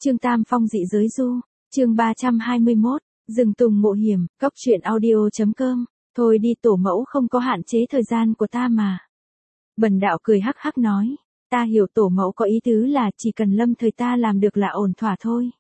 Chương Tam Phong dị giới du, chương 321, rừng tùng mộ hiểm, cóc truyện audio.com, thôi đi tổ mẫu không có hạn chế thời gian của ta mà. Bần đạo cười hắc hắc nói, ta hiểu tổ mẫu có ý tứ là chỉ cần lâm thời ta làm được là ổn thỏa thôi.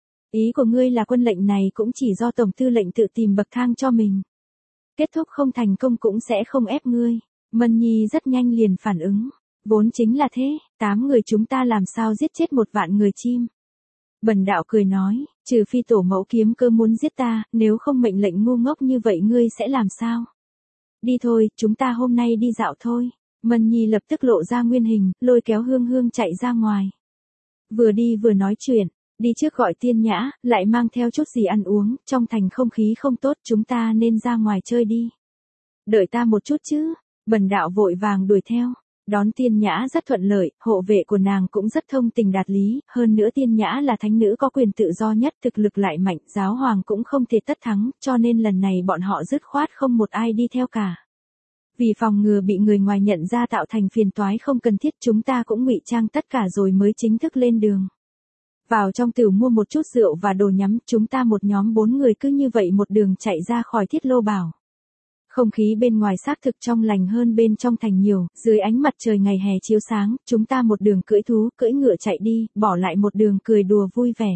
Ý của ngươi là quân lệnh này cũng chỉ do tổng tư lệnh tự tìm bậc thang cho mình. Kết thúc không thành công cũng sẽ không ép ngươi. Mân Nhi rất nhanh liền phản ứng, vốn chính là thế, 8 người chúng ta làm sao giết chết 1.000.000 người chim. Bần đạo cười nói, trừ phi tổ mẫu kiếm cơ muốn giết ta, nếu không mệnh lệnh ngu ngốc như vậy ngươi sẽ làm sao? Đi thôi, chúng ta hôm nay đi dạo thôi. Mân Nhi lập tức lộ ra nguyên hình, lôi kéo Hương Hương chạy ra ngoài. Vừa đi vừa nói chuyện, đi trước gọi Tiên Nhã, lại mang theo chút gì ăn uống, trong thành không khí không tốt chúng ta nên ra ngoài chơi đi. Đợi ta một chút chứ, bần đạo vội vàng đuổi theo. Đón Tiên Nhã rất thuận lợi, hộ vệ của nàng cũng rất thông tình đạt lý, hơn nữa Tiên Nhã là thánh nữ có quyền tự do nhất, thực lực lại mạnh, giáo hoàng cũng không thể tất thắng, cho nên lần này bọn họ dứt khoát không một ai đi theo cả. Vì phòng ngừa bị người ngoài nhận ra tạo thành phiền toái không cần thiết, chúng ta cũng ngụy trang tất cả rồi mới chính thức lên đường. Vào trong tửu mua một chút rượu và đồ nhắm, chúng ta một nhóm 4 người cứ như vậy một đường chạy ra khỏi Thiết Lô Bảo. Không khí bên ngoài xác thực trong lành hơn bên trong thành nhiều, dưới ánh mặt trời ngày hè chiếu sáng, chúng ta một đường cưỡi thú, cưỡi ngựa chạy đi, bỏ lại một đường cười đùa vui vẻ.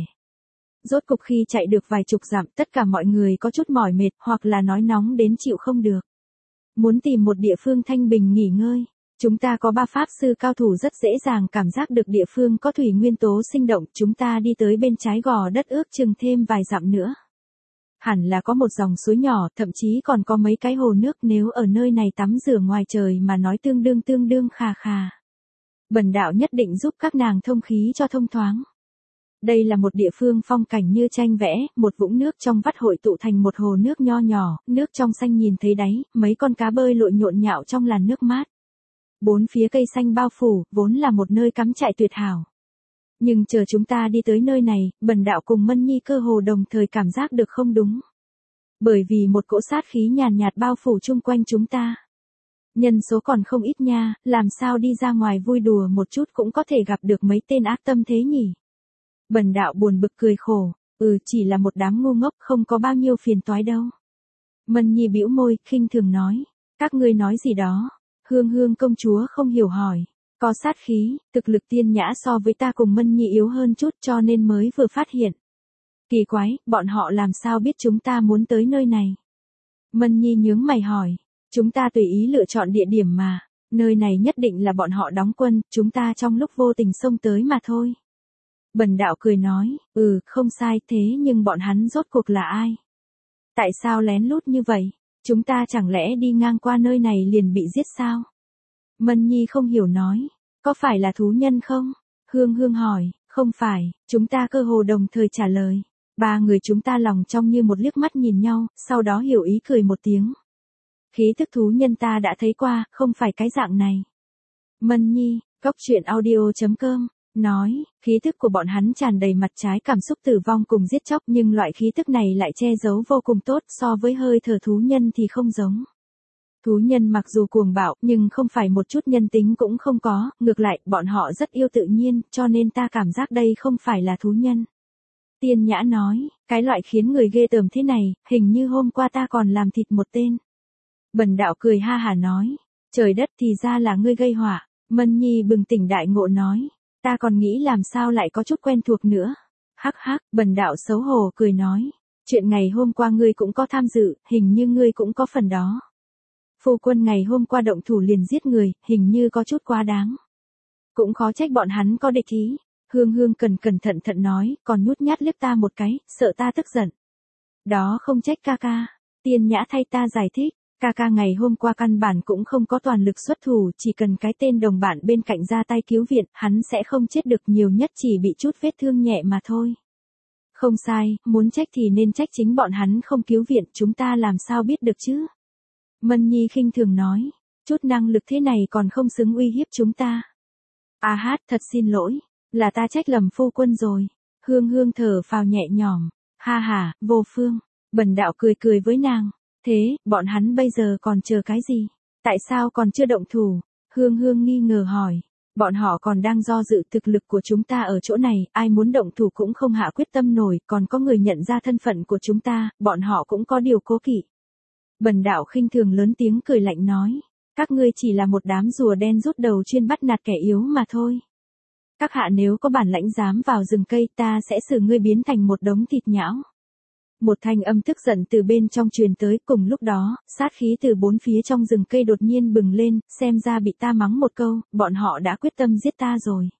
Rốt cục khi chạy được vài chục dặm, tất cả mọi người có chút mỏi mệt, hoặc là nói nóng đến chịu không được. Muốn tìm một địa phương thanh bình nghỉ ngơi. Chúng ta có 3 pháp sư cao thủ rất dễ dàng cảm giác được địa phương có thủy nguyên tố sinh động, chúng ta đi tới bên trái gò đất ước chừng thêm vài dặm nữa. Hẳn là có một dòng suối nhỏ, thậm chí còn có mấy cái hồ nước, nếu ở nơi này tắm rửa ngoài trời mà nói tương đương khà khà. Bần đạo nhất định giúp các nàng thông khí cho thông thoáng. Đây là một địa phương phong cảnh như tranh vẽ, một vũng nước trong vắt hội tụ thành một hồ nước nho nhỏ, nước trong xanh nhìn thấy đáy, mấy con cá bơi lội nhộn nhạo trong làn nước mát. Bốn phía cây xanh bao phủ, vốn là một nơi cắm trại tuyệt hảo. Nhưng chờ chúng ta đi tới nơi này, bần đạo cùng Mân Nhi cơ hồ đồng thời cảm giác được không đúng. Bởi vì một cỗ sát khí nhàn nhạt bao phủ chung quanh chúng ta. Nhân số còn không ít nha, làm sao đi ra ngoài vui đùa một chút cũng có thể gặp được mấy tên ác tâm thế nhỉ? Bần đạo buồn bực cười khổ, chỉ là một đám ngu ngốc không có bao nhiêu phiền toái đâu. Mân Nhi bĩu môi, khinh thường nói, các ngươi nói gì đó? Hương Hương công chúa không hiểu hỏi. Có sát khí, thực lực Tiên Nhã so với ta cùng Mân Nhi yếu hơn chút cho nên mới vừa phát hiện. Kỳ quái, bọn họ làm sao biết chúng ta muốn tới nơi này? Mân Nhi nhướng mày hỏi, chúng ta tùy ý lựa chọn địa điểm mà, nơi này nhất định là bọn họ đóng quân, chúng ta trong lúc vô tình xông tới mà thôi. Bần đạo cười nói, không sai, thế nhưng bọn hắn rốt cuộc là ai? Tại sao lén lút như vậy? Chúng ta chẳng lẽ đi ngang qua nơi này liền bị giết sao? Mân Nhi không hiểu nói, có phải là thú nhân không? Hương Hương hỏi, không phải, chúng ta cơ hồ đồng thời trả lời. 3 người chúng ta lòng trong như một liếc mắt nhìn nhau, sau đó hiểu ý cười một tiếng. Khí thức thú nhân ta đã thấy qua, không phải cái dạng này. Mân Nhi, cóc truyện audio.com, nói, khí thức của bọn hắn tràn đầy mặt trái cảm xúc tử vong cùng giết chóc, nhưng loại khí thức này lại che giấu vô cùng tốt, so với hơi thở thú nhân thì không giống. Thú nhân mặc dù cuồng bạo, nhưng không phải một chút nhân tính cũng không có, ngược lại, bọn họ rất yêu tự nhiên, cho nên ta cảm giác đây không phải là thú nhân. Tiên Nhã nói, cái loại khiến người ghê tởm thế này, hình như hôm qua ta còn làm thịt một tên. Bần đạo cười ha hả nói, trời đất thì ra là ngươi gây họa. Mân Nhi bừng tỉnh đại ngộ nói, ta còn nghĩ làm sao lại có chút quen thuộc nữa. Hắc hắc, bần đạo xấu hổ cười nói, chuyện ngày hôm qua ngươi cũng có tham dự, hình như ngươi cũng có phần đó. Phu quân ngày hôm qua động thủ liền giết người, hình như có chút quá đáng. Cũng khó trách bọn hắn có địch ý. Hương Hương cẩn thận nói, còn nhút nhát liếc ta một cái, sợ ta tức giận. Đó không trách ca ca. Tiên Nhã thay ta giải thích, ca ca ngày hôm qua căn bản cũng không có toàn lực xuất thủ, chỉ cần cái tên đồng bạn bên cạnh ra tay cứu viện, hắn sẽ không chết được, nhiều nhất chỉ bị chút vết thương nhẹ mà thôi. Không sai, muốn trách thì nên trách chính bọn hắn không cứu viện, chúng ta làm sao biết được chứ? Mân Nhi khinh thường nói, chút năng lực thế này còn không xứng uy hiếp chúng ta. Thật xin lỗi, là ta trách lầm phu quân rồi. Hương Hương thở phào nhẹ nhõm, ha ha, vô phương. Bần đạo cười với nàng, thế, bọn hắn bây giờ còn chờ cái gì? Tại sao còn chưa động thủ? Hương Hương nghi ngờ hỏi, Bọn họ còn đang do dự thực lực của chúng ta ở chỗ này, ai muốn động thủ cũng không hạ quyết tâm nổi, còn có người nhận ra thân phận của chúng ta, bọn họ cũng có điều cố kỵ. Bần đạo khinh thường lớn tiếng cười lạnh nói, các ngươi chỉ là một đám rùa đen rút đầu chuyên bắt nạt kẻ yếu mà thôi. Các hạ nếu có bản lãnh dám vào rừng cây ta sẽ xử ngươi biến thành một đống thịt nhão. Một thanh âm tức giận từ bên trong truyền tới, cùng lúc đó, sát khí từ bốn phía trong rừng cây đột nhiên bừng lên, xem ra bị ta mắng một câu, bọn họ đã quyết tâm giết ta rồi.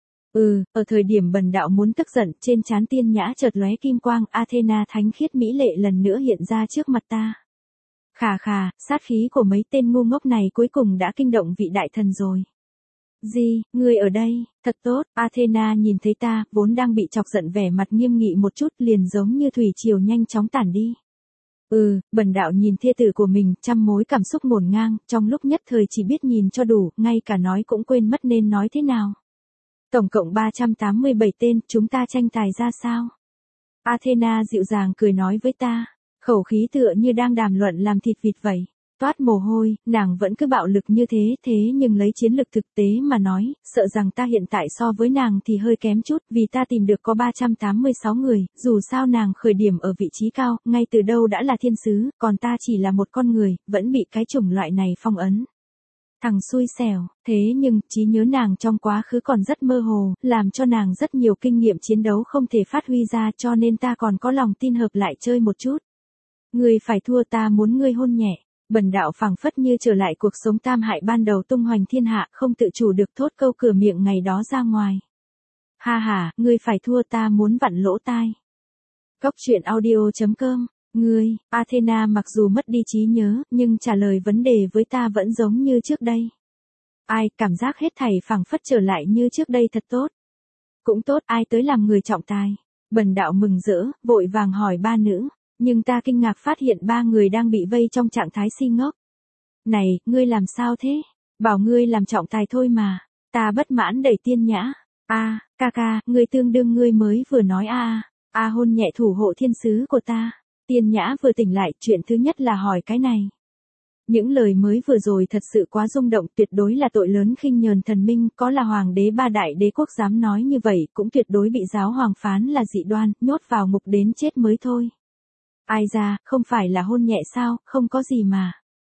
Ở thời điểm bần đạo muốn tức giận, trên trán Tiên Nhã chợt lóe kim quang, Athena thánh khiết mỹ lệ lần nữa hiện ra trước mặt ta. Khà khà, sát khí của mấy tên ngu ngốc này cuối cùng đã kinh động vị đại thần rồi. Gì, ngươi ở đây, thật tốt, Athena nhìn thấy ta, vốn đang bị chọc giận vẻ mặt nghiêm nghị một chút liền giống như thủy triều nhanh chóng tản đi. Bần đạo nhìn thê tử của mình, trăm mối cảm xúc ngổn ngang, trong lúc nhất thời chỉ biết nhìn cho đủ, ngay cả nói cũng quên mất nên nói thế nào. Tổng cộng 387 tên, chúng ta tranh tài ra sao? Athena dịu dàng cười nói với ta, khẩu khí tựa như đang đàm luận làm thịt vịt vậy. Toát mồ hôi, nàng vẫn cứ bạo lực như thế nhưng lấy chiến lực thực tế mà nói, sợ rằng ta hiện tại so với nàng thì hơi kém chút, vì ta tìm được có 386 người, dù sao nàng khởi điểm ở vị trí cao, ngay từ đâu đã là thiên sứ, còn ta chỉ là một con người, vẫn bị cái chủng loại này phong ấn. Thằng xui xẻo, thế nhưng, trí nhớ nàng trong quá khứ còn rất mơ hồ, làm cho nàng rất nhiều kinh nghiệm chiến đấu không thể phát huy ra cho nên ta còn có lòng tin hợp lại chơi một chút. Ngươi phải thua ta muốn ngươi hôn nhẹ. Bần đạo phảng phất như trở lại cuộc sống tam hại ban đầu tung hoành thiên hạ, không tự chủ được thốt câu cửa miệng ngày đó ra ngoài. Ha ha, ngươi phải thua ta muốn vặn lỗ tai. Cốc truyện audio.com, ngươi, Athena mặc dù mất đi trí nhớ, nhưng trả lời vấn đề với ta vẫn giống như trước đây. Ai, cảm giác hết thảy phảng phất trở lại như trước đây thật tốt. Cũng tốt, ai tới làm người trọng tài. Bần đạo mừng rỡ, vội vàng hỏi ba nữ. Nhưng ta kinh ngạc phát hiện ba người đang bị vây trong trạng thái si ngốc. Này, ngươi làm sao thế? Bảo ngươi làm trọng tài thôi mà. Ta bất mãn đẩy Tiên Nhã. Ca ca, ngươi tương đương ngươi mới vừa nói hôn nhẹ thủ hộ thiên sứ của ta. Tiên Nhã vừa tỉnh lại, chuyện thứ nhất là hỏi cái này. Những lời mới vừa rồi thật sự quá rung động, tuyệt đối là tội lớn khinh nhờn thần minh, có là hoàng đế ba đại đế quốc dám nói như vậy, cũng tuyệt đối bị giáo hoàng phán là dị đoan, nhốt vào ngục đến chết mới thôi. Ai ra, không phải là hôn nhẹ sao, không có gì mà.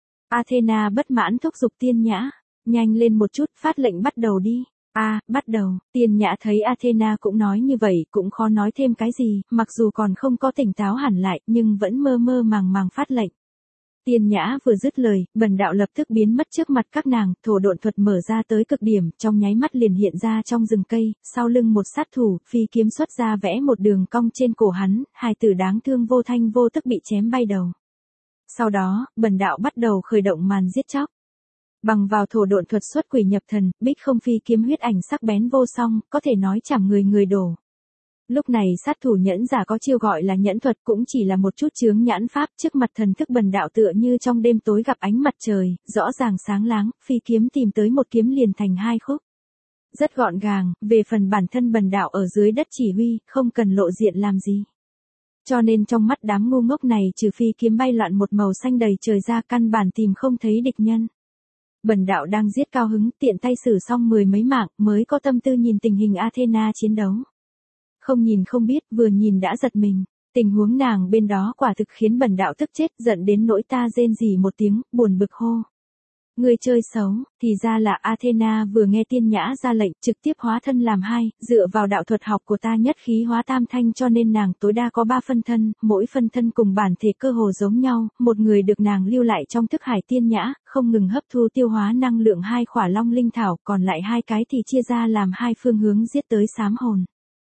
Athena bất mãn thúc giục Tiên Nhã, nhanh lên một chút, phát lệnh bắt đầu đi. Bắt đầu, Tiên Nhã thấy Athena cũng nói như vậy, cũng khó nói thêm cái gì, mặc dù còn không có tỉnh táo hẳn lại, nhưng vẫn mơ mơ màng màng phát lệnh. Tiên Nhã vừa dứt lời, bần đạo lập tức biến mất trước mặt các nàng, thổ độn thuật mở ra tới cực điểm, trong nháy mắt liền hiện ra trong rừng cây, sau lưng một sát thủ, phi kiếm xuất ra vẽ một đường cong trên cổ hắn, hai tử đáng thương vô thanh vô tức bị chém bay đầu. Sau đó, bần đạo bắt đầu khởi động màn giết chóc. Bằng vào thổ độn thuật xuất quỷ nhập thần, bích không phi kiếm huyết ảnh sắc bén vô song, có thể nói chẳng người đổ. Lúc này sát thủ nhẫn giả có chiêu gọi là nhẫn thuật cũng chỉ là một chút chướng nhãn pháp trước mặt thần thức bần đạo tựa như trong đêm tối gặp ánh mặt trời, rõ ràng sáng láng, phi kiếm tìm tới một kiếm liền thành hai khúc. Rất gọn gàng, về phần bản thân bần đạo ở dưới đất chỉ huy, không cần lộ diện làm gì. Cho nên trong mắt đám ngu ngốc này trừ phi kiếm bay loạn một màu xanh đầy trời ra căn bản tìm không thấy địch nhân. Bần đạo đang giết cao hứng, tiện tay xử xong mười mấy mạng, mới có tâm tư nhìn tình hình Athena chiến đấu. Không nhìn không biết, vừa nhìn đã giật mình. Tình huống nàng bên đó quả thực khiến bần đạo tức chết, giận đến nỗi ta rên rỉ một tiếng, buồn bực hô. Người chơi xấu, thì ra là Athena vừa nghe Tiên Nhã ra lệnh, trực tiếp hóa thân làm hai, dựa vào đạo thuật học của ta nhất khí hóa tam thanh cho nên nàng tối đa có 3 phân thân, mỗi phân thân cùng bản thể cơ hồ giống nhau, một người được nàng lưu lại trong thức hải Tiên Nhã, không ngừng hấp thu tiêu hóa năng lượng hai khỏa long linh thảo, còn lại hai cái thì chia ra làm hai phương hướng giết tới sám hồn.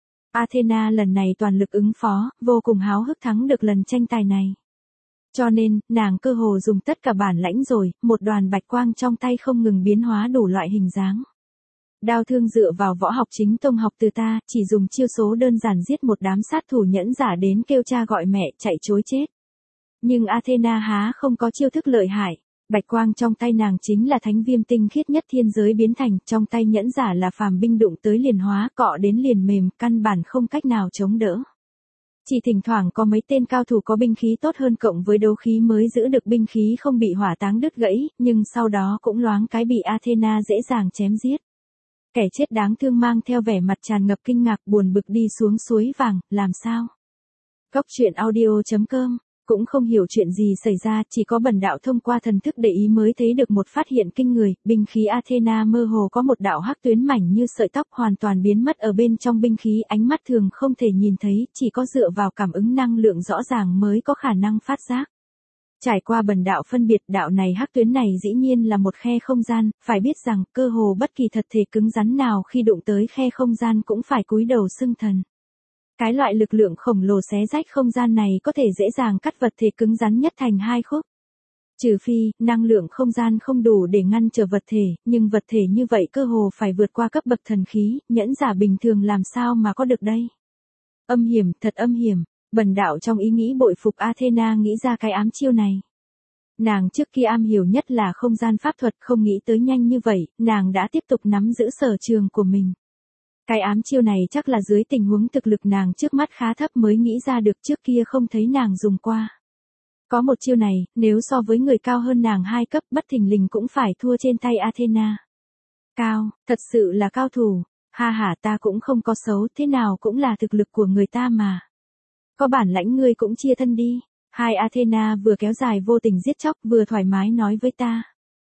Athena lần này toàn lực ứng phó, vô cùng háo hức thắng được lần tranh tài này. Cho nên, nàng cơ hồ dùng tất cả bản lãnh rồi, một đoàn bạch quang trong tay không ngừng biến hóa đủ loại hình dáng. Đao thương dựa vào võ học chính tông học từ ta, chỉ dùng chiêu số đơn giản giết một đám sát thủ nhẫn giả đến kêu cha gọi mẹ, chạy trối chết. Nhưng Athena há không có chiêu thức lợi hại. Bạch quang trong tay nàng chính là thánh viêm tinh khiết nhất thiên giới biến thành, trong tay nhẫn giả là phàm binh đụng tới liền hóa, cọ đến liền mềm, căn bản không cách nào chống đỡ. Chỉ thỉnh thoảng có mấy tên cao thủ có binh khí tốt hơn cộng với đấu khí mới giữ được binh khí không bị hỏa táng đứt gãy, nhưng sau đó cũng loáng cái bị Athena dễ dàng chém giết. Kẻ chết đáng thương mang theo vẻ mặt tràn ngập kinh ngạc buồn bực đi xuống suối vàng, làm sao? Cốc truyện audio.com, cũng không hiểu chuyện gì xảy ra, chỉ có bần đạo thông qua thần thức để ý mới thấy được một phát hiện kinh người, binh khí Athena mơ hồ có một đạo hắc tuyến mảnh như sợi tóc hoàn toàn biến mất ở bên trong binh khí, ánh mắt thường không thể nhìn thấy, chỉ có dựa vào cảm ứng năng lượng rõ ràng mới có khả năng phát giác. Trải qua bần đạo phân biệt đạo này hắc tuyến này dĩ nhiên là một khe không gian, phải biết rằng cơ hồ bất kỳ thật thể cứng rắn nào khi đụng tới khe không gian cũng phải cúi đầu xưng thần. Cái loại lực lượng khổng lồ xé rách không gian này có thể dễ dàng cắt vật thể cứng rắn nhất thành hai khúc. Trừ phi, năng lượng không gian không đủ để ngăn trở vật thể, nhưng vật thể như vậy cơ hồ phải vượt qua cấp bậc thần khí, nhẫn giả bình thường làm sao mà có được đây. Âm hiểm, thật âm hiểm. Bần đạo trong ý nghĩ bội phục Athena nghĩ ra cái ám chiêu này. Nàng trước kia am hiểu nhất là không gian pháp thuật, không nghĩ tới nhanh như vậy, nàng đã tiếp tục nắm giữ sở trường của mình. Cái ám chiêu này chắc là dưới tình huống thực lực nàng trước mắt khá thấp mới nghĩ ra được, trước kia không thấy nàng dùng qua. Có một chiêu này, nếu so với người cao hơn nàng 2 cấp bất thình lình cũng phải thua trên tay Athena. Cao, thật sự là cao thủ, ha ha ta cũng không có xấu, thế nào cũng là thực lực của người ta mà. Có bản lãnh ngươi cũng chia thân đi. Hai Athena vừa kéo dài vô tình giết chóc vừa thoải mái nói với ta.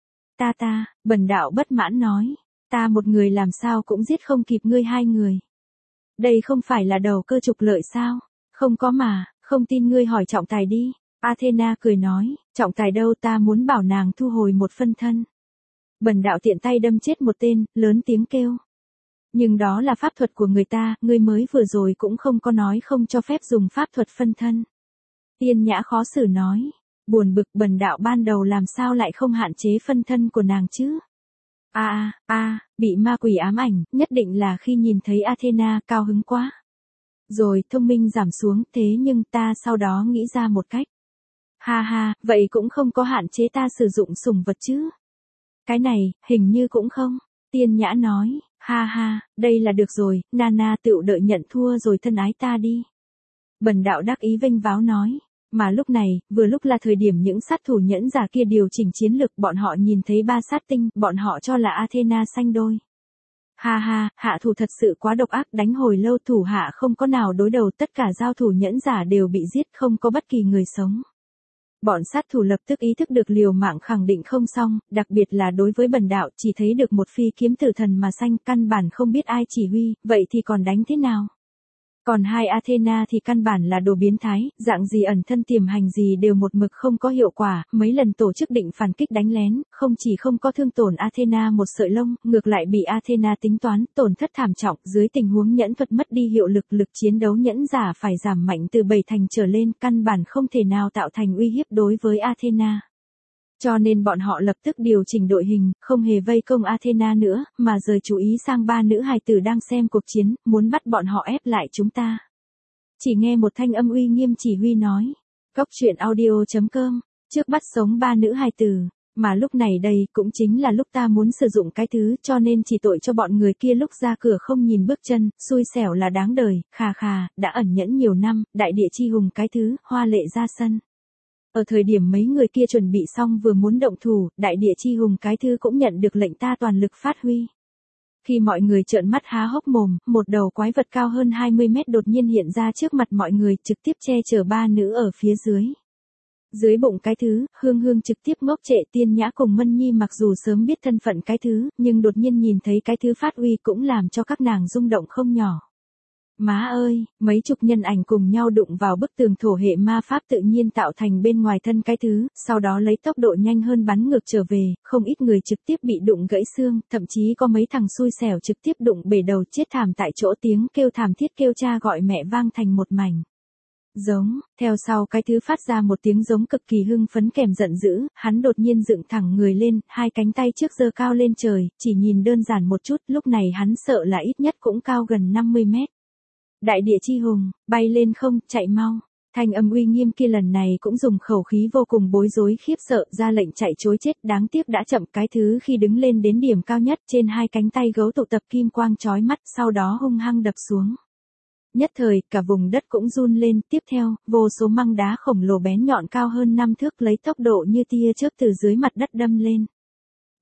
Bần đạo bất mãn nói. Ta một người làm sao cũng giết không kịp ngươi 2 người. Đây không phải là đầu cơ trục lợi sao? Không có mà, không tin ngươi hỏi trọng tài đi. Athena cười nói, trọng tài đâu, ta muốn bảo nàng thu hồi một phân thân. Bần đạo tiện tay đâm chết một tên, lớn tiếng kêu. Nhưng đó là pháp thuật của người ta, ngươi mới vừa rồi cũng không có nói không cho phép dùng pháp thuật phân thân. Tiên Nhã khó xử nói, buồn bực bần đạo ban đầu làm sao lại không hạn chế phân thân của nàng chứ. Bị ma quỷ ám ảnh, nhất định là khi nhìn thấy Athena cao hứng quá. Rồi thông minh giảm xuống, thế nhưng ta sau đó nghĩ ra một cách. Vậy cũng không có hạn chế ta sử dụng sủng vật chứ. Cái này, hình như cũng không. Tiên Nhã nói, đây là được rồi, Nana tự đợi nhận thua rồi thân ái ta đi. Bần đạo đắc ý vênh váo nói, mà lúc này, vừa lúc là thời điểm những sát thủ nhẫn giả kia điều chỉnh chiến lực, bọn họ nhìn thấy 3 sát tinh, bọn họ cho là Athena sanh đôi. Hạ thủ thật sự quá độc ác, đánh hồi lâu thủ hạ không có nào đối đầu, tất cả giao thủ nhẫn giả đều bị giết, không có bất kỳ người sống. Bọn sát thủ lập tức ý thức được liều mạng khẳng định không xong, đặc biệt là đối với bần đạo, chỉ thấy được một phi kiếm tử thần mà sanh, căn bản không biết ai chỉ huy, vậy thì còn đánh thế nào? Còn hai Athena thì căn bản là đồ biến thái, dạng gì ẩn thân tiềm hành gì đều một mực không có hiệu quả, mấy lần tổ chức định phản kích đánh lén, không chỉ không có thương tổn Athena một sợi lông, ngược lại bị Athena tính toán, tổn thất thảm trọng, dưới tình huống nhẫn thuật mất đi hiệu lực, lực chiến đấu nhẫn giả phải giảm mạnh từ 7 thành trở lên, căn bản không thể nào tạo thành uy hiếp đối với Athena. Cho nên bọn họ lập tức điều chỉnh đội hình, không hề vây công Athena nữa, mà rời chú ý sang 3 nữ hài tử đang xem cuộc chiến, muốn bắt bọn họ ép lại chúng ta. Chỉ nghe một thanh âm uy nghiêm chỉ huy nói, cốc truyện audio.com, trước bắt sống 3 nữ hài tử, mà lúc này đây cũng chính là lúc ta muốn sử dụng cái thứ, cho nên chỉ tội cho bọn người kia lúc ra cửa không nhìn bước chân, xui xẻo là đáng đời, đã ẩn nhẫn nhiều năm, đại địa chi hùng cái thứ, hoa lệ ra sân. Ở thời điểm mấy người kia chuẩn bị xong vừa muốn động thủ, đại địa chi hùng cái thứ cũng nhận được lệnh ta toàn lực phát huy. Khi mọi người trợn mắt há hốc mồm, một đầu quái vật cao hơn 20 mét đột nhiên hiện ra trước mặt mọi người, trực tiếp che chở 3 nữ ở phía dưới. Dưới bụng cái thứ, Hương trực tiếp ngốc trệ. Tiên Nhã cùng Mân Nhi mặc dù sớm biết thân phận cái thứ, nhưng đột nhiên nhìn thấy cái thứ phát uy cũng làm cho các nàng rung động không nhỏ. Má ơi, mấy chục nhân ảnh cùng nhau đụng vào bức tường thổ hệ ma pháp tự nhiên tạo thành bên ngoài thân cái thứ, sau đó lấy tốc độ nhanh hơn bắn ngược trở về, không ít người trực tiếp bị đụng gãy xương, thậm chí có mấy thằng xui xẻo trực tiếp đụng bể đầu chết thảm tại chỗ, tiếng kêu thảm thiết kêu cha gọi mẹ vang thành một mảnh. Giống, theo sau cái thứ phát ra một tiếng giống cực kỳ hưng phấn kèm giận dữ, hắn đột nhiên dựng thẳng người lên, 2 cánh tay trước giơ cao lên trời, chỉ nhìn đơn giản một chút, lúc này hắn sợ là ít nhất cũng cao gần 50 mét. Đại địa chi hùng, bay lên không, chạy mau. Thanh âm uy nghiêm kia lần này cũng dùng khẩu khí vô cùng bối rối khiếp sợ, ra lệnh chạy trối chết, đáng tiếc đã chậm. Cái thứ khi đứng lên đến điểm cao nhất, trên 2 cánh tay gấu tụ tập kim quang chói mắt, sau đó hung hăng đập xuống. Nhất thời, cả vùng đất cũng run lên, tiếp theo, vô số măng đá khổng lồ bén nhọn cao hơn 5 thước lấy tốc độ như tia chớp từ dưới mặt đất đâm lên.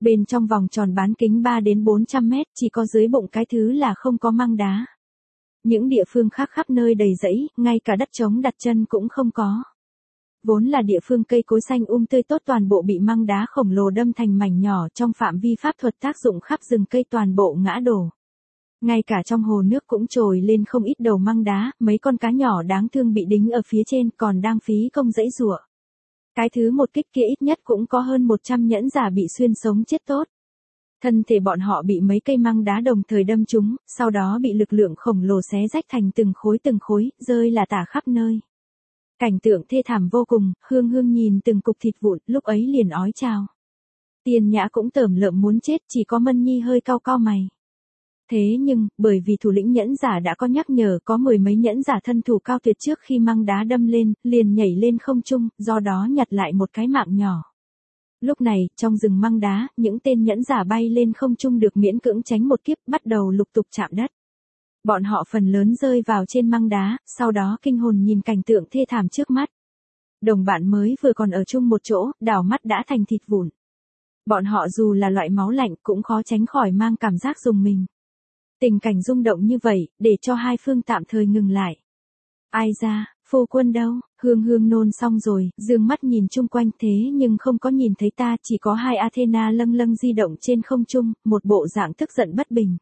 Bên trong vòng tròn bán kính 3 đến 400 mét chỉ có dưới bụng cái thứ là không có măng đá. Những địa phương khác khắp nơi đầy rẫy, ngay cả đất trống đặt chân cũng không có. Vốn là địa phương cây cối xanh tươi tốt toàn bộ bị măng đá khổng lồ đâm thành mảnh nhỏ trong phạm vi pháp thuật tác dụng khắp rừng cây toàn bộ ngã đổ. Ngay cả trong hồ nước cũng trồi lên không ít đầu măng đá, mấy con cá nhỏ đáng thương bị đính ở phía trên còn đang phí công giãy giụa. Cái thứ một kích kia ít nhất cũng có hơn 100 nhẫn giả bị xuyên sống chết tốt. Thân thể bọn họ bị mấy cây măng đá đồng thời đâm trúng, sau đó bị lực lượng khổng lồ xé rách thành từng khối, rơi là tả khắp nơi. Cảnh tượng thê thảm vô cùng, Hương Hương nhìn từng cục thịt vụn, lúc ấy liền ói trào. Tiên Nhã cũng tởm lợm muốn chết, chỉ có Mân Nhi hơi cau cau mày. Thế nhưng, bởi vì thủ lĩnh nhẫn giả đã có nhắc nhở có mười mấy nhẫn giả thân thủ cao tuyệt trước khi măng đá đâm lên, liền nhảy lên không trung, do đó nhặt lại một cái mạng nhỏ. Lúc này, trong rừng măng đá, những tên nhẫn giả bay lên không trung được miễn cưỡng tránh một kiếp, bắt đầu lục tục chạm đất. Bọn họ phần lớn rơi vào trên măng đá, sau đó kinh hồn nhìn cảnh tượng thê thảm trước mắt. Đồng bạn mới vừa còn ở chung một chỗ, đảo mắt đã thành thịt vụn. Bọn họ dù là loại máu lạnh cũng khó tránh khỏi mang cảm giác rùng mình. Tình cảnh rung động như vậy, để cho hai phương tạm thời ngừng lại. Ai ra, phu quân đâu? Hương Hương nôn xong rồi, dương mắt nhìn chung quanh thế nhưng không có nhìn thấy ta, chỉ có hai Athena lâng lâng di động trên không trung, một bộ dạng tức giận bất bình.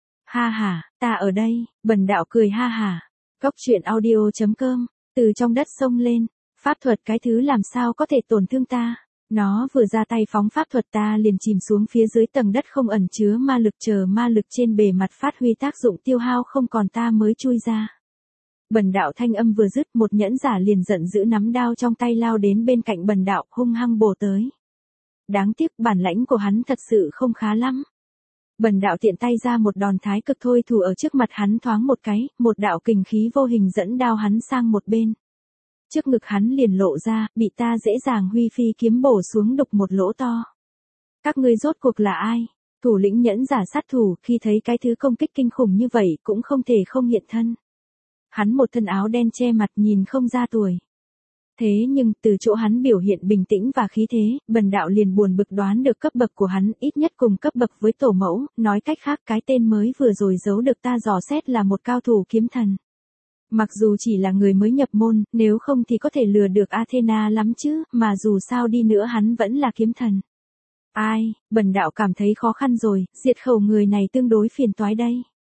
Ha ha, ta ở đây, Bần đạo cười ha ha. Cốc truyện audio.com, từ trong đất sông lên, pháp thuật cái thứ làm sao có thể tổn thương ta. Nó vừa ra tay phóng pháp thuật ta liền chìm xuống phía dưới tầng đất không ẩn chứa ma lực, chờ ma lực trên bề mặt phát huy tác dụng tiêu hao không còn ta mới chui ra. Bần đạo thanh âm vừa dứt, một nhẫn giả liền giận dữ nắm đao trong tay lao đến bên cạnh bần đạo hung hăng bổ tới. Đáng tiếc bản lãnh của hắn thật sự không khá lắm. Bần đạo tiện tay ra một đòn thái cực thôi thủ ở trước mặt hắn thoáng một cái, một đạo kình khí vô hình dẫn đao hắn sang một bên. Trước ngực hắn liền lộ ra, bị ta dễ dàng huy phi kiếm bổ xuống đục một lỗ to. Các ngươi rốt cuộc là ai? Thủ lĩnh nhẫn giả sát thủ khi thấy cái thứ công kích kinh khủng như vậy cũng không thể không hiện thân. Hắn một thân áo đen che mặt nhìn không ra tuổi. Thế nhưng từ chỗ hắn biểu hiện bình tĩnh và khí thế, bần đạo liền buồn bực đoán được cấp bậc của hắn ít nhất cùng cấp bậc với tổ mẫu, nói cách khác cái tên mới vừa rồi giấu được ta dò xét là một cao thủ kiếm thần. Mặc dù chỉ là người mới nhập môn, nếu không thì có thể lừa được Athena lắm chứ, mà dù sao đi nữa hắn vẫn là kiếm thần. Ai, bần đạo cảm thấy khó khăn rồi, diệt khẩu người này tương đối phiền toái đây.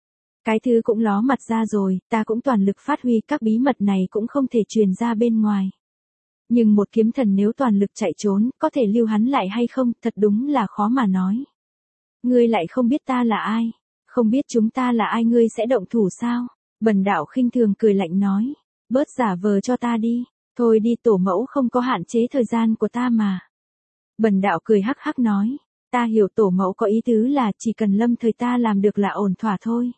Cái thứ cũng ló mặt ra rồi, ta cũng toàn lực phát huy các bí mật này cũng không thể truyền ra bên ngoài. Nhưng một kiếm thần nếu toàn lực chạy trốn, có thể lưu hắn lại hay không, thật đúng là khó mà nói. Ngươi lại không biết ta là ai, không biết chúng ta là ai ngươi sẽ động thủ sao? Bần đạo khinh thường cười lạnh nói, bớt giả vờ cho ta đi, thôi đi tổ mẫu không có hạn chế thời gian của ta mà. Bần đạo cười hắc hắc nói, ta hiểu tổ mẫu có ý tứ là chỉ cần lâm thời ta làm được là ổn thỏa thôi.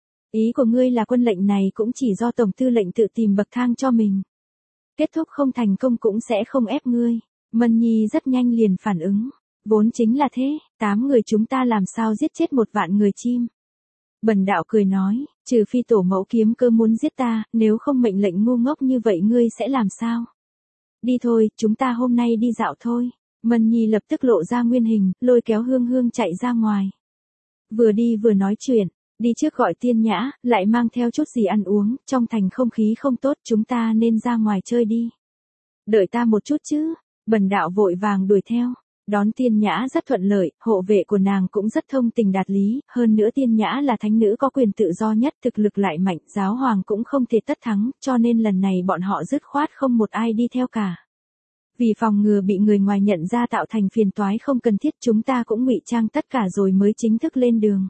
Ý của ngươi là quân lệnh này cũng chỉ do tổng tư lệnh tự tìm bậc thang cho mình. Kết thúc không thành công cũng sẽ không ép ngươi. Mân Nhi rất nhanh liền phản ứng, vốn chính là thế, 8 người chúng ta làm sao giết chết 1 vạn người chim. Bần đạo cười nói, trừ phi tổ mẫu kiếm cơ muốn giết ta, nếu không mệnh lệnh ngu ngốc như vậy ngươi sẽ làm sao? Đi thôi, chúng ta hôm nay đi dạo thôi. Mân Nhi lập tức lộ ra nguyên hình, lôi kéo Hương Hương chạy ra ngoài. Vừa đi vừa nói chuyện, đi trước gọi Tiên Nhã, lại mang theo chút gì ăn uống, trong thành không khí không tốt chúng ta nên ra ngoài chơi đi. Đợi ta một chút chứ, bần đạo vội vàng đuổi theo. Đón Tiên Nhã rất thuận lợi, hộ vệ của nàng cũng rất thông tình đạt lý, hơn nữa Tiên Nhã là thánh nữ có quyền tự do nhất, thực lực lại mạnh, giáo hoàng cũng không thể tất thắng, cho nên lần này bọn họ dứt khoát không một ai đi theo cả. Vì phòng ngừa bị người ngoài nhận ra tạo thành phiền toái không cần thiết chúng ta cũng ngụy trang tất cả rồi mới chính thức lên đường.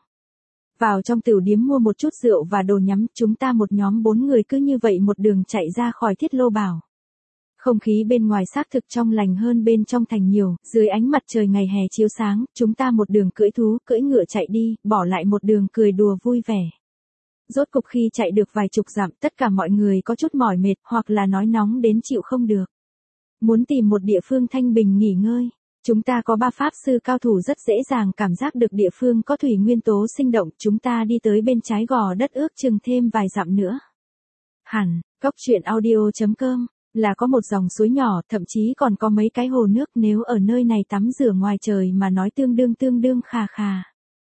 Vào trong tửu điếm mua một chút rượu và đồ nhắm, chúng ta một nhóm 4 người cứ như vậy một đường chạy ra khỏi Thiết Lô Bảo. Không khí bên ngoài xác thực trong lành hơn bên trong thành nhiều, dưới ánh mặt trời ngày hè chiếu sáng, chúng ta một đường cưỡi thú, cưỡi ngựa chạy đi, bỏ lại một đường cười đùa vui vẻ. Rốt cục khi chạy được vài chục dặm, tất cả mọi người có chút mỏi mệt, hoặc là nói nóng đến chịu không được. Muốn tìm một địa phương thanh bình nghỉ ngơi. Chúng ta có 3 pháp sư cao thủ rất dễ dàng cảm giác được địa phương có thủy nguyên tố sinh động, chúng ta đi tới bên trái gò đất ước chừng thêm vài dặm nữa. Hẳn, cốc truyện audio.com Là có một dòng suối nhỏ, thậm chí còn có mấy cái hồ nước, nếu ở nơi này tắm rửa ngoài trời mà nói tương đương khà khà.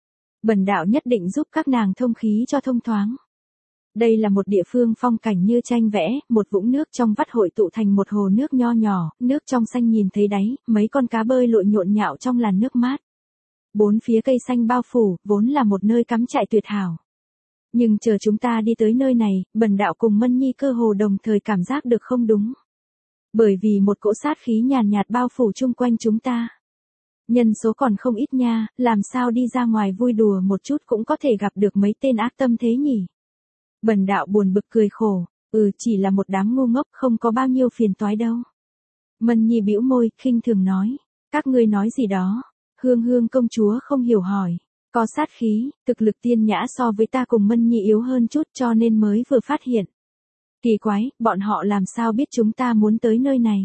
Bần đạo nhất định giúp các nàng thông khí cho thông thoáng. Đây là một địa phương phong cảnh như tranh vẽ, một vũng nước trong vắt hội tụ thành một hồ nước nho nhỏ, nước trong xanh nhìn thấy đáy, mấy con cá bơi lội nhộn nhạo trong làn nước mát. Bốn phía cây xanh bao phủ, vốn là một nơi cắm trại tuyệt hảo. Nhưng chờ chúng ta đi tới nơi này, bần đạo cùng Mân Nhi cơ hồ đồng thời cảm giác được không đúng. Bởi vì một cỗ sát khí nhàn nhạt bao phủ chung quanh chúng ta. Nhân số còn không ít nha, làm sao đi ra ngoài vui đùa một chút cũng có thể gặp được mấy tên ác tâm thế nhỉ? Bần đạo buồn bực cười khổ, chỉ là một đám ngu ngốc, không có bao nhiêu phiền toái đâu. Mân Nhi bĩu môi, khinh thường nói, các ngươi nói gì đó? Hương Hương công chúa không hiểu hỏi, có sát khí, thực lực Tiên Nhã so với ta cùng Mân Nhi yếu hơn chút cho nên mới vừa phát hiện. Kỳ quái, bọn họ làm sao biết chúng ta muốn tới nơi này?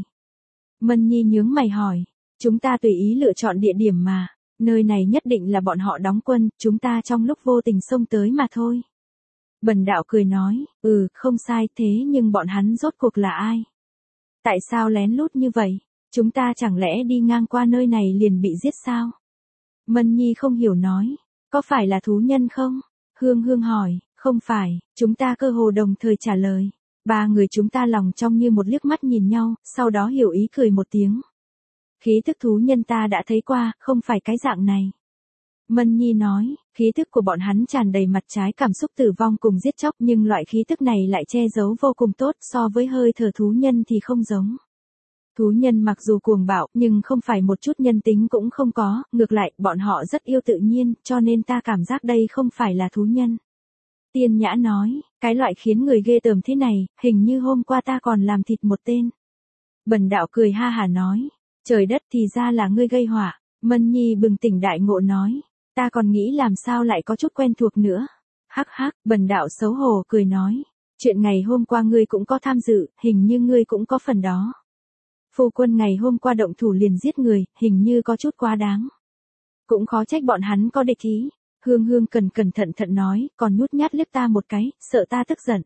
Mân Nhi nhướng mày hỏi, chúng ta tùy ý lựa chọn địa điểm mà, nơi này nhất định là bọn họ đóng quân, chúng ta trong lúc vô tình xông tới mà thôi. Bần đạo cười nói, không sai, thế nhưng bọn hắn rốt cuộc là ai? Tại sao lén lút như vậy? Chúng ta chẳng lẽ đi ngang qua nơi này liền bị giết sao? Mân Nhi không hiểu nói, có phải là thú nhân không? Hương Hương hỏi, không phải, chúng ta cơ hồ đồng thời trả lời. Ba người chúng ta lòng trong như một liếc mắt nhìn nhau, sau đó hiểu ý cười một tiếng. Khí thức thú nhân ta đã thấy qua, không phải cái dạng này. Mân Nhi nói, khí thức của bọn hắn tràn đầy mặt trái cảm xúc tử vong cùng giết chóc, nhưng loại khí thức này lại che giấu vô cùng tốt, so với hơi thở thú nhân thì không giống. Thú nhân mặc dù cuồng bạo, nhưng không phải một chút nhân tính cũng không có, ngược lại, bọn họ rất yêu tự nhiên, cho nên ta cảm giác đây không phải là thú nhân. Tiên Nhã nói, cái loại khiến người ghê tởm thế này, hình như hôm qua ta còn làm thịt một tên. Bần đạo cười ha hả nói, trời đất thì ra là ngươi gây họa. Mân Nhi bừng tỉnh đại ngộ nói, ta còn nghĩ làm sao lại có chút quen thuộc nữa. Hắc hắc, bần đạo xấu hổ cười nói, chuyện ngày hôm qua ngươi cũng có tham dự, hình như ngươi cũng có phần đó. Phu quân ngày hôm qua động thủ liền giết người, hình như có chút quá đáng. Cũng khó trách bọn hắn có địch ý. Hương Hương cẩn thận nói, còn nhút nhát liếc ta một cái, sợ ta tức giận.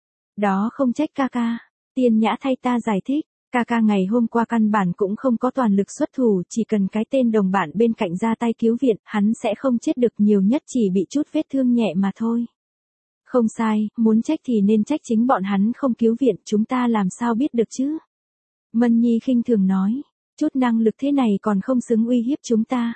Đó không trách ca ca. Tiên Nhã thay ta giải thích, ca ca ngày hôm qua căn bản cũng không có toàn lực xuất thủ, chỉ cần cái tên đồng bạn bên cạnh ra tay cứu viện, hắn sẽ không chết được, nhiều nhất chỉ bị chút vết thương nhẹ mà thôi. Không sai, muốn trách thì nên trách chính bọn hắn không cứu viện, chúng ta làm sao biết được chứ? Mân Nhi khinh thường nói, chút năng lực thế này còn không xứng uy hiếp chúng ta.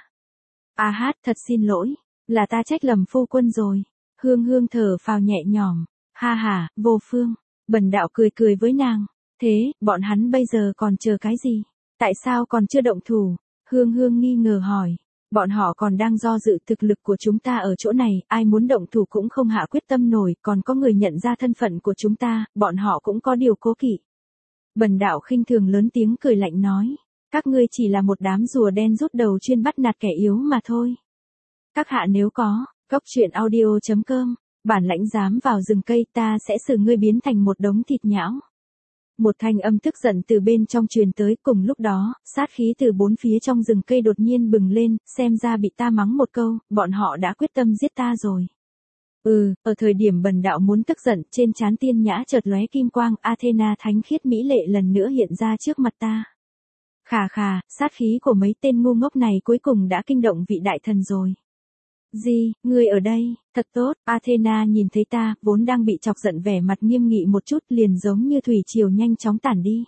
A hát, thật xin lỗi, là ta trách lầm phu quân rồi. Hương Hương thở phào nhẹ nhõm, ha ha, vô phương. Bần đạo cười với nàng, thế, bọn hắn bây giờ còn chờ cái gì? Tại sao còn chưa động thủ? Hương Hương nghi ngờ hỏi, bọn họ còn đang do dự, thực lực của chúng ta ở chỗ này, ai muốn động thủ cũng không hạ quyết tâm nổi, còn có người nhận ra thân phận của chúng ta, bọn họ cũng có điều cố kỵ. Bần đạo khinh thường lớn tiếng cười lạnh nói, các ngươi chỉ là một đám rùa đen rút đầu chuyên bắt nạt kẻ yếu mà thôi. Các hạ nếu có, goctruyện audio.com, bản lãnh dám vào rừng cây, ta sẽ xử ngươi biến thành một đống thịt nhão. Một thanh âm tức giận từ bên trong truyền tới, cùng lúc đó, sát khí từ bốn phía trong rừng cây đột nhiên bừng lên, xem ra bị ta mắng một câu, bọn họ đã quyết tâm giết ta rồi. Ở thời điểm bần đạo muốn tức giận, trên trán Tiên Nhã chợt lóe kim quang, Athena thánh khiết mỹ lệ lần nữa hiện ra trước mặt ta. Khà khà, sát khí của mấy tên ngu ngốc này cuối cùng đã kinh động vị đại thần rồi. Gì, ngươi ở đây, thật tốt, Athena nhìn thấy ta, vốn đang bị chọc giận vẻ mặt nghiêm nghị một chút, liền giống như thủy triều nhanh chóng tản đi.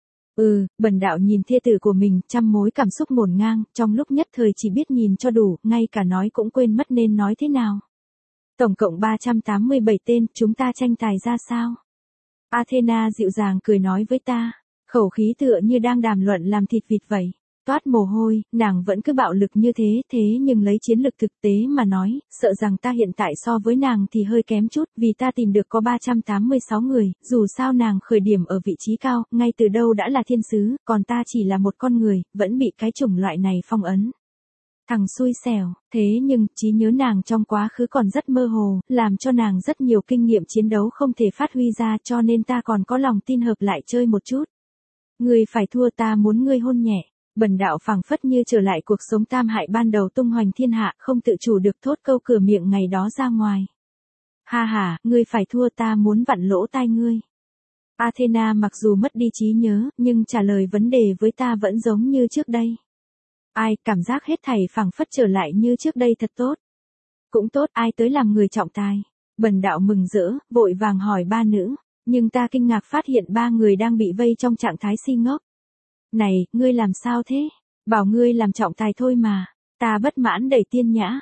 Bần đạo nhìn thê tử của mình, trăm mối cảm xúc ngổn ngang, trong lúc nhất thời chỉ biết nhìn cho đủ, ngay cả nói cũng quên mất nên nói thế nào. Tổng cộng 387 tên, chúng ta tranh tài ra sao? Athena dịu dàng cười nói với ta, khẩu khí tựa như đang đàm luận làm thịt vịt vậy. Toát mồ hôi, nàng vẫn cứ bạo lực như thế nhưng lấy chiến lực thực tế mà nói, sợ rằng ta hiện tại so với nàng thì hơi kém chút, vì ta tìm được có 386 người, dù sao nàng khởi điểm ở vị trí cao, ngay từ đâu đã là thiên sứ, còn ta chỉ là một con người, vẫn bị cái chủng loại này phong ấn. Thằng xui xẻo, thế nhưng, trí nhớ nàng trong quá khứ còn rất mơ hồ, làm cho nàng rất nhiều kinh nghiệm chiến đấu không thể phát huy ra, cho nên ta còn có lòng tin hợp lại chơi một chút. Ngươi phải thua, ta muốn ngươi hôn nhẹ. Bần đạo phảng phất như trở lại cuộc sống tam hại ban đầu tung hoành thiên hạ, không tự chủ được thốt câu cửa miệng ngày đó ra ngoài. Ha ha, ngươi phải thua, ta muốn vặn lỗ tai ngươi. Athena mặc dù mất đi trí nhớ, nhưng trả lời vấn đề với ta vẫn giống như trước đây. Ai, cảm giác hết thảy phảng phất trở lại như trước đây thật tốt. Cũng tốt, ai tới làm người trọng tài. Bần đạo mừng rỡ, vội vàng hỏi ba nữ. Nhưng ta kinh ngạc phát hiện ba người đang bị vây trong trạng thái si ngốc. Này, ngươi làm sao thế? Bảo ngươi làm trọng tài thôi mà. Ta bất mãn đẩy Tiên Nhã.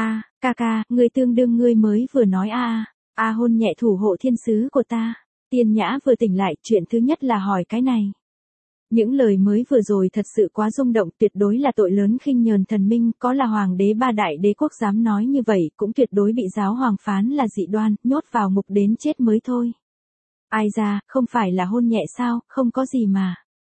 Ca ca, ngươi tương đương ngươi mới vừa nói hôn nhẹ thủ hộ thiên sứ của ta. Tiên Nhã vừa tỉnh lại, chuyện thứ nhất là hỏi cái này. Những lời mới vừa rồi thật sự quá rung động, tuyệt đối là tội lớn khinh nhờn thần minh, có là hoàng đế ba đại đế quốc dám nói như vậy, cũng tuyệt đối bị giáo hoàng phán là dị đoan, nhốt vào ngục đến chết mới thôi. Ai ra, không phải là hôn nhẹ sao, không có gì mà.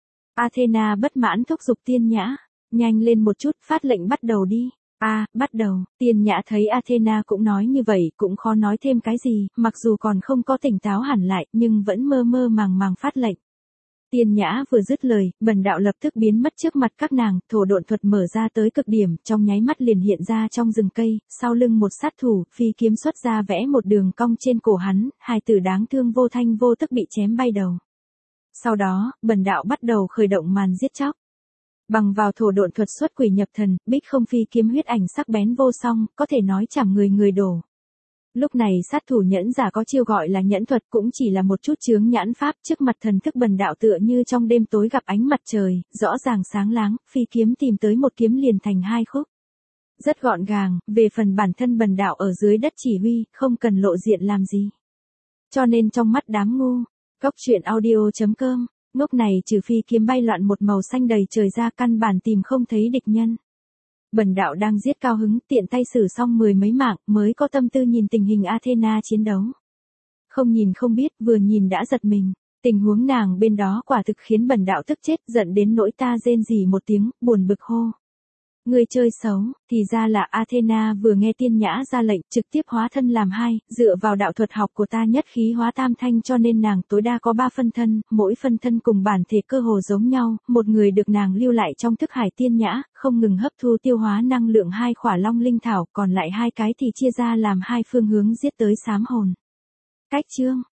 Athena bất mãn thúc giục Tiên Nhã, nhanh lên một chút, phát lệnh bắt đầu đi. Bắt đầu. Tiên Nhã thấy Athena cũng nói như vậy, cũng khó nói thêm cái gì, mặc dù còn không có tỉnh táo hẳn lại, nhưng vẫn mơ mơ màng màng phát lệnh. Tiên Nhã vừa dứt lời, bần đạo lập tức biến mất trước mặt các nàng, thổ độn thuật mở ra tới cực điểm, trong nháy mắt liền hiện ra trong rừng cây, sau lưng một sát thủ, phi kiếm xuất ra vẽ một đường cong trên cổ hắn, hài tử đáng thương vô thanh vô tức bị chém bay đầu. Sau đó, bần đạo bắt đầu khởi động màn giết chóc. Bằng vào thổ độn thuật xuất quỷ nhập thần, bích không phi kiếm huyết ảnh sắc bén vô song, có thể nói chẳng người người đổ. Lúc này sát thủ nhẫn giả có chiêu gọi là nhẫn thuật, cũng chỉ là một chút chướng nhãn pháp, trước mặt thần thức bần đạo tựa như trong đêm tối gặp ánh mặt trời, rõ ràng sáng láng, phi kiếm tìm tới một kiếm liền thành hai khúc. Rất gọn gàng, về phần bản thân bần đạo ở dưới đất chỉ huy, không cần lộ diện làm gì. Cho nên trong mắt đám ngu, Cốc truyện audio.com, ngốc này trừ phi kiếm bay loạn một màu xanh đầy trời ra căn bản tìm không thấy địch nhân. Bần đạo đang giết cao hứng, tiện tay xử xong mười mấy mạng, mới có tâm tư nhìn tình hình Athena chiến đấu. Không nhìn không biết, vừa nhìn đã giật mình. Tình huống nàng bên đó quả thực khiến bần đạo tức chết, giận đến nỗi ta rên rỉ một tiếng, buồn bực hô. Người chơi xấu, thì ra là Athena vừa nghe Tiên Nhã ra lệnh, trực tiếp hóa thân làm hai, dựa vào đạo thuật học của ta nhất khí hóa tam thanh cho nên nàng tối đa có 3 phân thân, mỗi phân thân cùng bản thể cơ hồ giống nhau, một người được nàng lưu lại trong thức hải Tiên Nhã, không ngừng hấp thu tiêu hóa năng lượng 2 khỏa long linh thảo, còn lại 2 cái thì chia ra làm 2 phương hướng giết tới sám hồn. Cách chương